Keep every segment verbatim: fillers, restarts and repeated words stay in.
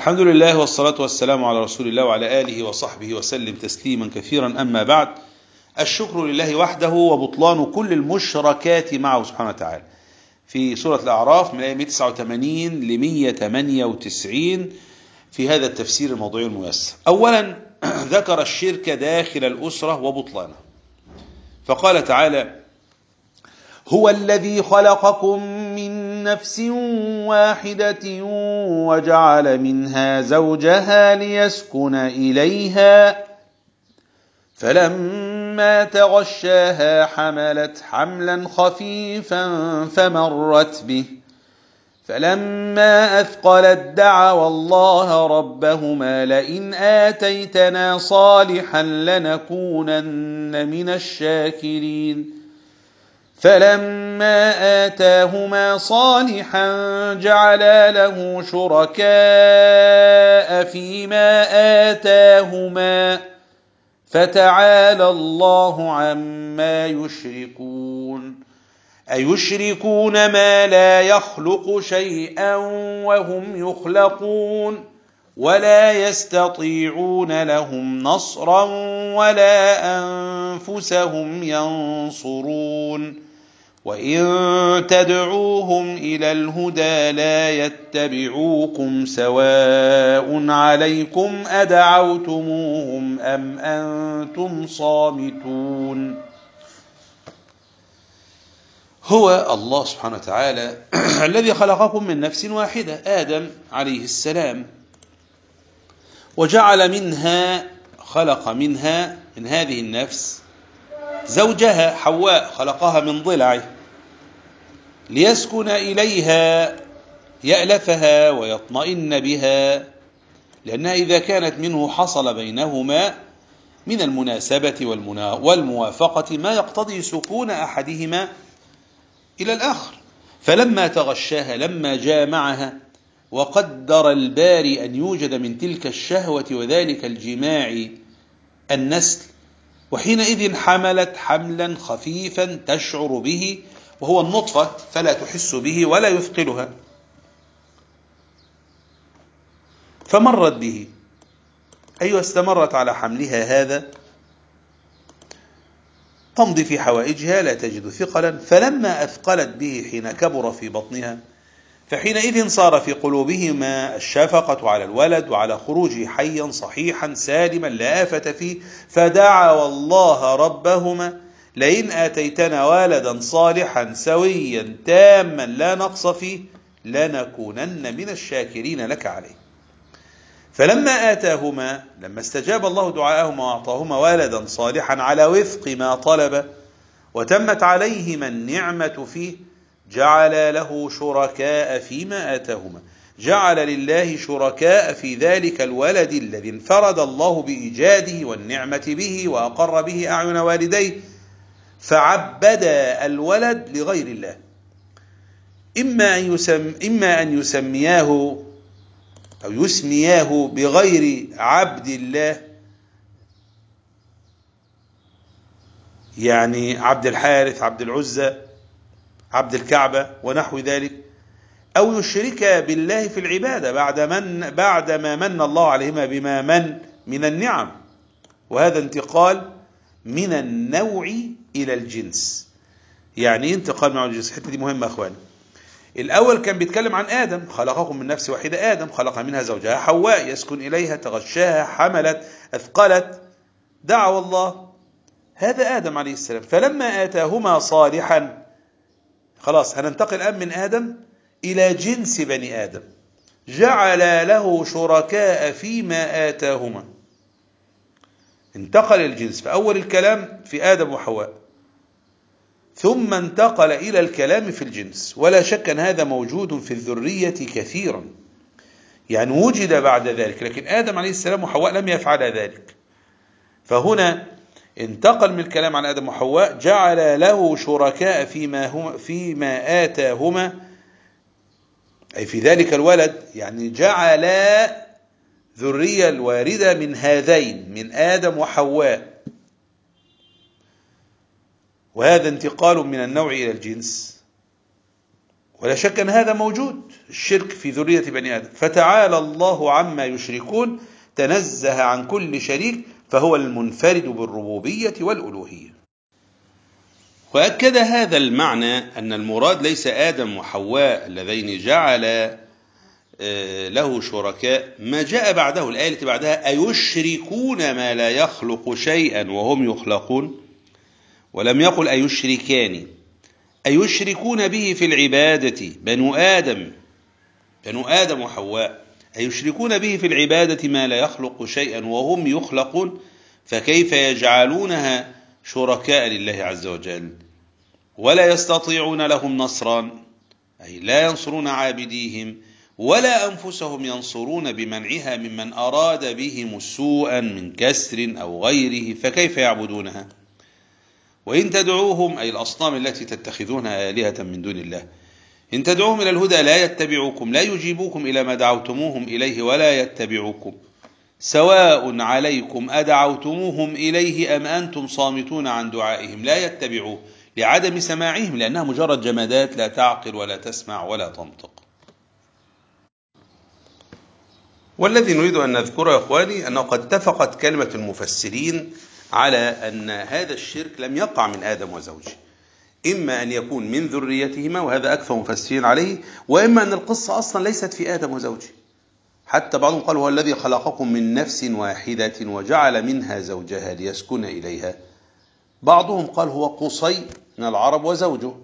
الحمد لله والصلاة والسلام على رسول الله وعلى آله وصحبه وسلم تسليما كثيرا. أما بعد، الشكر لله وحده وبطلان كل المشركات معه سبحانه وتعالى. في سورة الأعراف من آية مئة وتسعة وثمانين ل مئة وثمانية وتسعين في هذا التفسير الموضوعي الميسر. أولا ذكر الشرك داخل الأسرة وبطلانه، فقال تعالى: هو الذي خلقكم من نفس واحدة وجعل منها زوجها ليسكن إليها فلما تغشاها حملت حملا خفيفا فمرت به فلما أثقلت دعوا الله ربهما لئن آتيتنا صالحا لنكونن من الشاكرين فلما آتاهما صالحا جعلا له شركاء فيما آتاهما فتعالى الله عما يشركون أيشركون ما لا يخلق شيئا وهم يخلقون ولا يستطيعون لهم نصرا ولا أنفسهم ينصرون وإن تدعوهم إلى الهدى لا يتبعوكم سواء عليكم أدعوتموهم أم أنتم صامتون. هو الله سبحانه وتعالى الذي خلقكم من نفس واحدة، آدم عليه السلام، وجعل منها خلق منها من هذه النفس زوجها حواء، خلقها من ضلعه ليسكن إليها يألفها ويطمئن بها، لأنها إذا كانت منه حصل بينهما من المناسبة والموافقة ما يقتضي سكون أحدهما إلى الآخر. فلما تغشاها، لما جامعها وقدر الباري أن يوجد من تلك الشهوة وذلك الجماع النسل، وحينئذ حملت حملا خفيفا تشعر به وهو النطفة فلا تحس به ولا يثقلها، فمرت به، أي استمرت على حملها هذا تمضي في حوائجها لا تجد ثقلا. فلما أثقلت به حين كبر في بطنها فحينئذ صار في قلوبهما الشفقة على الولد وعلى خروجه حيا صحيحا سالما لا آفة فيه، فدعوا الله ربهما لئن آتيتنا ولدا صالحا سويا تاما لا نقص فيه لنكونن من الشاكرين لك عليه. فلما آتاهما، لما استجاب الله دعاءهما وأعطاهما ولدا صالحا على وفق ما طلب وتمت عليهما النعمة فيه، جعل له شركاء فيما آتاهما، جعل لله شركاء في ذلك الولد الذي انفرد الله بإيجاده والنعمة به وأقر به أعين والديه، فعبد الولد لغير الله، إما أن يسم إما أن يسمياه أو يسمياه بغير عبد الله، يعني عبد الحارث، عبد العزى، عبد الكعبة ونحو ذلك، أو يشرك بالله في العبادة بعد من بعدما من الله عليهما بما من من النعم، وهذا انتقال من النوع إلى الجنس. يعني انتقال من الجنس، الحتة دي مهمة أخواني. الأول كان بيتكلم عن آدم، خلقكم من نفس واحدة، آدم خلق منها زوجها حواء يسكن إليها تغشاها حملت أثقلت دعوا الله، هذا آدم عليه السلام. فلما آتاهما صالحا، خلاص هننتقل الآن من آدم إلى جنس بني آدم، جعل له شركاء فيما آتاهما، انتقل الجنس. فأول الكلام في آدم وحواء، ثم انتقل إلى الكلام في الجنس. ولا شك أن هذا موجود في الذرية كثيرا، يعني وجد بعد ذلك، لكن آدم عليه السلام وحواء لم يفعل ذلك. فهنا انتقل من الكلام عن آدم وحواء، جعل له شركاء فيما, هم فيما آتاهما، أي في ذلك الولد، يعني جعل ذرية الواردة من هذين، من آدم وحواء، وهذا انتقال من النوع إلى الجنس. ولا شك أن هذا موجود، الشرك في ذرية بني آدم. فتعالى الله عما يشركون، تنزه عن كل شريك، فهو المنفرد بالربوبية والألوهية. وأكد هذا المعنى أن المراد ليس آدم وحواء اللذين جعل له شركاء، ما جاء بعده الآية التي بعدها: أيشركون ما لا يخلق شيئا وهم يخلقون، ولم يقل أيشركان. أيشركون به في العبادة بنو آدم بنو آدم وحواء، أيشركون به في العبادة ما لا يخلق شيئا وهم يخلقون، فكيف يجعلونها شركاء لله عز وجل ولا يستطيعون لهم نصرا، أي لا ينصرون عابديهم ولا أنفسهم ينصرون بمنعها ممن أراد بهم سوءا من كسر أو غيره، فكيف يعبدونها؟ وإن تدعوهم، أي الأصنام التي تتخذونها آلهة من دون الله، إن تدعوهم إلى الهدى لا يتبعوكم، لا يجيبوكم إلى ما دعوتموهم إليه ولا يتبعوكم، سواء عليكم أدعوتموهم إليه أم أنتم صامتون عن دعائهم، لا يتبعوه لعدم سماعهم، لأنها مجرد جمادات لا تعقل ولا تسمع ولا تنطق. والذي نريد أن نذكره يا أخواني أنه قد اتفقت كلمة المفسرين على أن هذا الشرك لم يقع من آدم وزوجه، إما أن يكون من ذريتهما وهذا أكثر مفسرين عليه، وإما أن القصة أصلا ليست في آدم وزوجه. حتى بعضهم قال: هو الذي خلقكم من نفس واحدة وجعل منها زوجها ليسكن إليها. بعضهم قال: هو قصي من العرب وزوجه،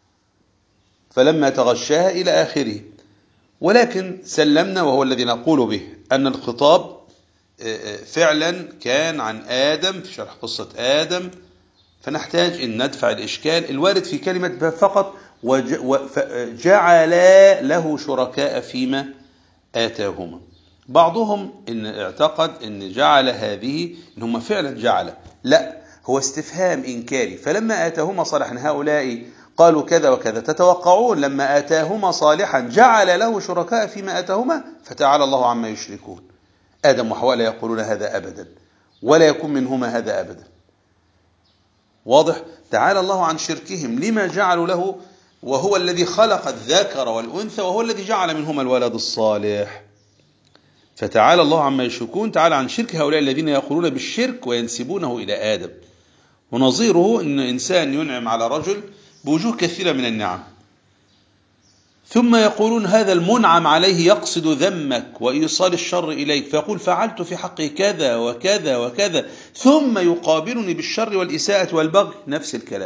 فلما تغشاها إلى آخره. ولكن سلمنا، وهو الذي نقول به، أن الخطاب فعلا كان عن آدم في شرح قصة آدم، فنحتاج أن ندفع الإشكال الوارد في كلمة فقط وجعل له شركاء فيما آتاهما. بعضهم إن اعتقد أن جعل هذه إن هم فعلا جعل، لا، هو استفهام إنكاري. فلما آتاهما صالحا، هؤلاء قالوا كذا وكذا، تتوقعون لما آتاهما صالحا جعل له شركاء فيما آتاهما؟ فتعالى الله عما يشركون. آدم وحواء لا يقولون هذا أبدا، ولا يكون منهما هذا أبدا. واضح؟ تعالى الله عن شركهم لما جعلوا له، وهو الذي خلق الذكر والأنثى، وهو الذي جعل منهما الولد الصالح. فتعالى الله عما يشركون، تعالى عن شرك هؤلاء الذين يقولون بالشرك وينسبونه إلى آدم. ونظيره أن إنسان ينعم على رجل بوجوه كثيرة من النعم، ثم يقولون هذا المنعم عليه يقصد ذمك وإيصال الشر إليك، فيقول فعلت في حقه كذا وكذا وكذا، ثم يقابلني بالشر والإساءة والبغي، نفس الكلام.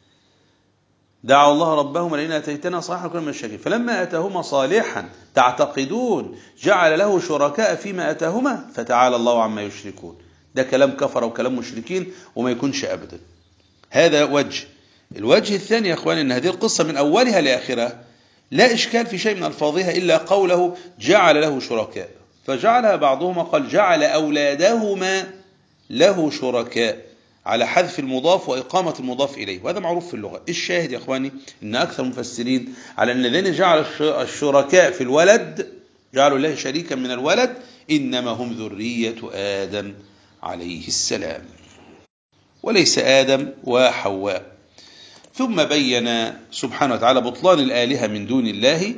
دعوا الله ربهم لئن آتيتنا صالحا لنكونن من الشاكرين. فلما آتاهما صالحا تعتقدون جعل له شركاء فيما آتاهما، فتعالى الله عما يشركون. ده كلام كفر وكلام مشركين، وما يكونش أبدا. هذا وجه. الوجه الثاني يا أخواني أن هذه القصة من أولها لآخرها لا إشكال في شيء من ألفاظها إلا قوله جعل له شركاء، فجعلها بعضهما قال جعل أولادهما له شركاء، على حذف المضاف وإقامة المضاف إليه، وهذا معروف في اللغة. الشاهد يا أخواني أن أكثر المفسرين على أن الذين جعل الشركاء في الولد جعلوا الله شريكا من الولد إنما هم ذرية آدم عليه السلام، وليس آدم وحواء. ثم بين سبحانه وتعالى بطلان الآلهة من دون الله،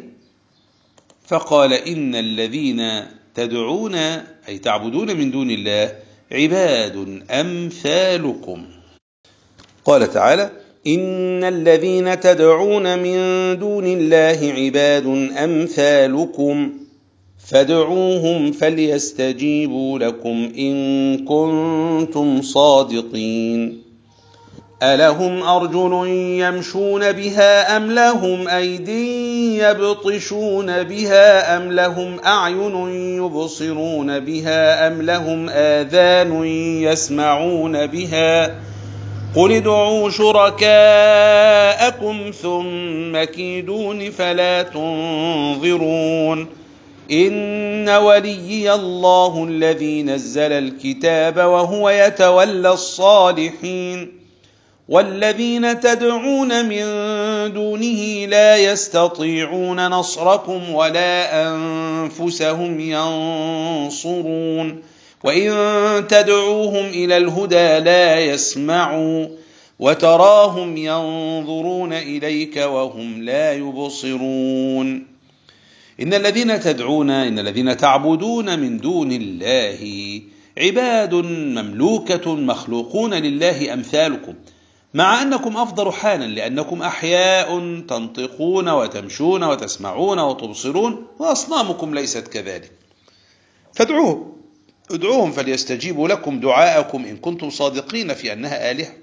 فقال إن الذين تدعون أي تعبدون من دون الله عباد أمثالكم. قال تعالى إن الذين تدعون من دون الله عباد أمثالكم فادعوهم فليستجيبوا لكم إن كنتم صادقين. ألهم أرجل يمشون بها أم لهم أيدي يبطشون بها أم لهم أعين يبصرون بها أم لهم آذان يسمعون بها قل ادعوا شركاءكم ثم كيدون فلا تنظرون. إن وليي الله الذي نزل الكتاب وهو يتولى الصالحين والذين تدعون من دونه لا يستطيعون نصركم ولا أنفسهم ينصرون وإن تدعوهم إلى الهدى لا يسمعوا وتراهم ينظرون إليك وهم لا يبصرون. إن الذين تدعون إن الذين تعبدون من دون الله عباد مملوكة مخلوقون لله أمثالكم، مع أنكم أفضل حالا لأنكم أحياء تنطقون وتمشون وتسمعون وتبصرون، وأصنامكم ليست كذلك. فادعوهم ادعوهم فليستجيبوا لكم دعاءكم إن كنتم صادقين في أنها آلهة.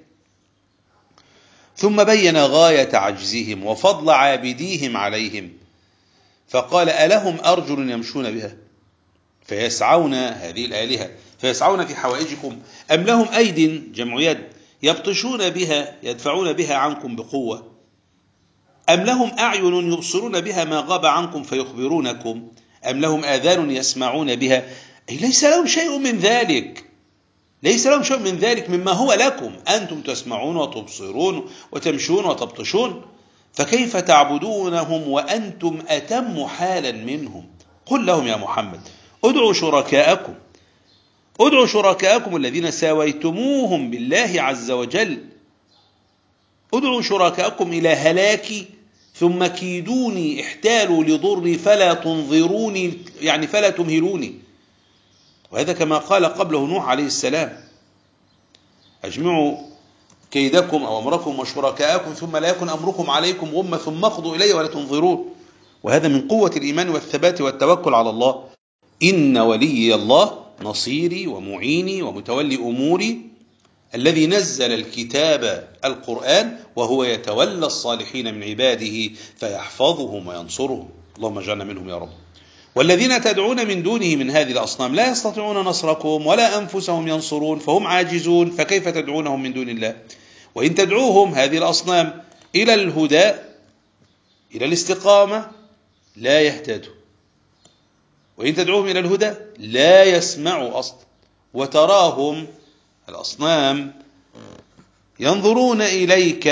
ثم بين غاية عجزهم وفضل عابديهم عليهم، فقال: ألهم أرجل يمشون بها فيسعون هذه الآلهة فيسعون في حوائجكم، أم لهم أيد جمع يد يبطشون بها يدفعون بها عنكم بقوة، أم لهم أعين يبصرون بها ما غاب عنكم فيخبرونكم، أم لهم آذان يسمعون بها. أي ليس لهم شيء من ذلك ليس لهم شيء من ذلك مما هو لكم، أنتم تسمعون وتبصرون وتمشون وتبطشون، فكيف تعبدونهم وأنتم أتم حالا منهم؟ قل لهم يا محمد: ادعوا شركاءكم ادعوا شركاءكم الذين ساويتموهم بالله عز وجل ادعوا شركاءكم إلى هلاكي ثم كيدوني احتالوا لضري فلا تنظروني، يعني فلا تمهلوني. وهذا كما قال قبله نوح عليه السلام: أجمعوا كيدكم أو أمركم وشركاءكم ثم لا يكن أمركم عليكم غمة ثم اقضوا إلي ولا تنظرون. وهذا من قوة الإيمان والثبات والتوكل على الله. إن ولي الله نصيري ومعيني ومتولي أموري الذي نزل الكتاب القرآن وهو يتولى الصالحين من عباده فيحفظهم وينصرهم. اللهم اجعلنا منهم يا رب. والذين تدعون من دونه من هذه الأصنام لا يستطيعون نصركم ولا أنفسهم ينصرون فهم عاجزون، فكيف تدعونهم من دون الله؟ وإن تدعوهم هذه الأصنام إلى الهدى إلى الاستقامة لا يهتدوا، وإن تدعوهم إلى الهدى لا يسمعوا أصلا. وتراهم الأصنام ينظرون إليك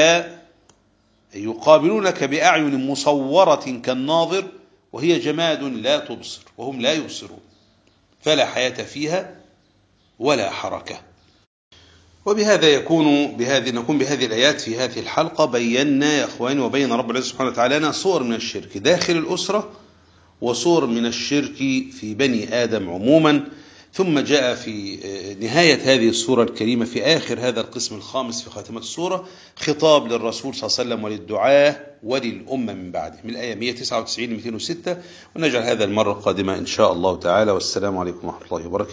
يقابلونك بأعين مصورة كالناظر، وهي جماد لا تبصر وهم لا يبصرون، فلا حياة فيها ولا حركة. وبهذا يكون بهذه نكون بهذه الآيات في هذه الحلقة بينا يا أخواني وبين رب العزة سبحانه وتعالى صور من الشرك داخل الأسرة وصور من الشرك في بني آدم عموما. ثم جاء في نهاية هذه السورة الكريمة في آخر هذا القسم الخامس في خاتمة السورة خطاب للرسول صلى الله عليه وسلم وللدعاة وللأمة من بعده من الآية مئة وتسعة وتسعين ل مئتين وستة. ونجعل هذا المرة القادمة إن شاء الله تعالى. والسلام عليكم ورحمة الله وبركاته.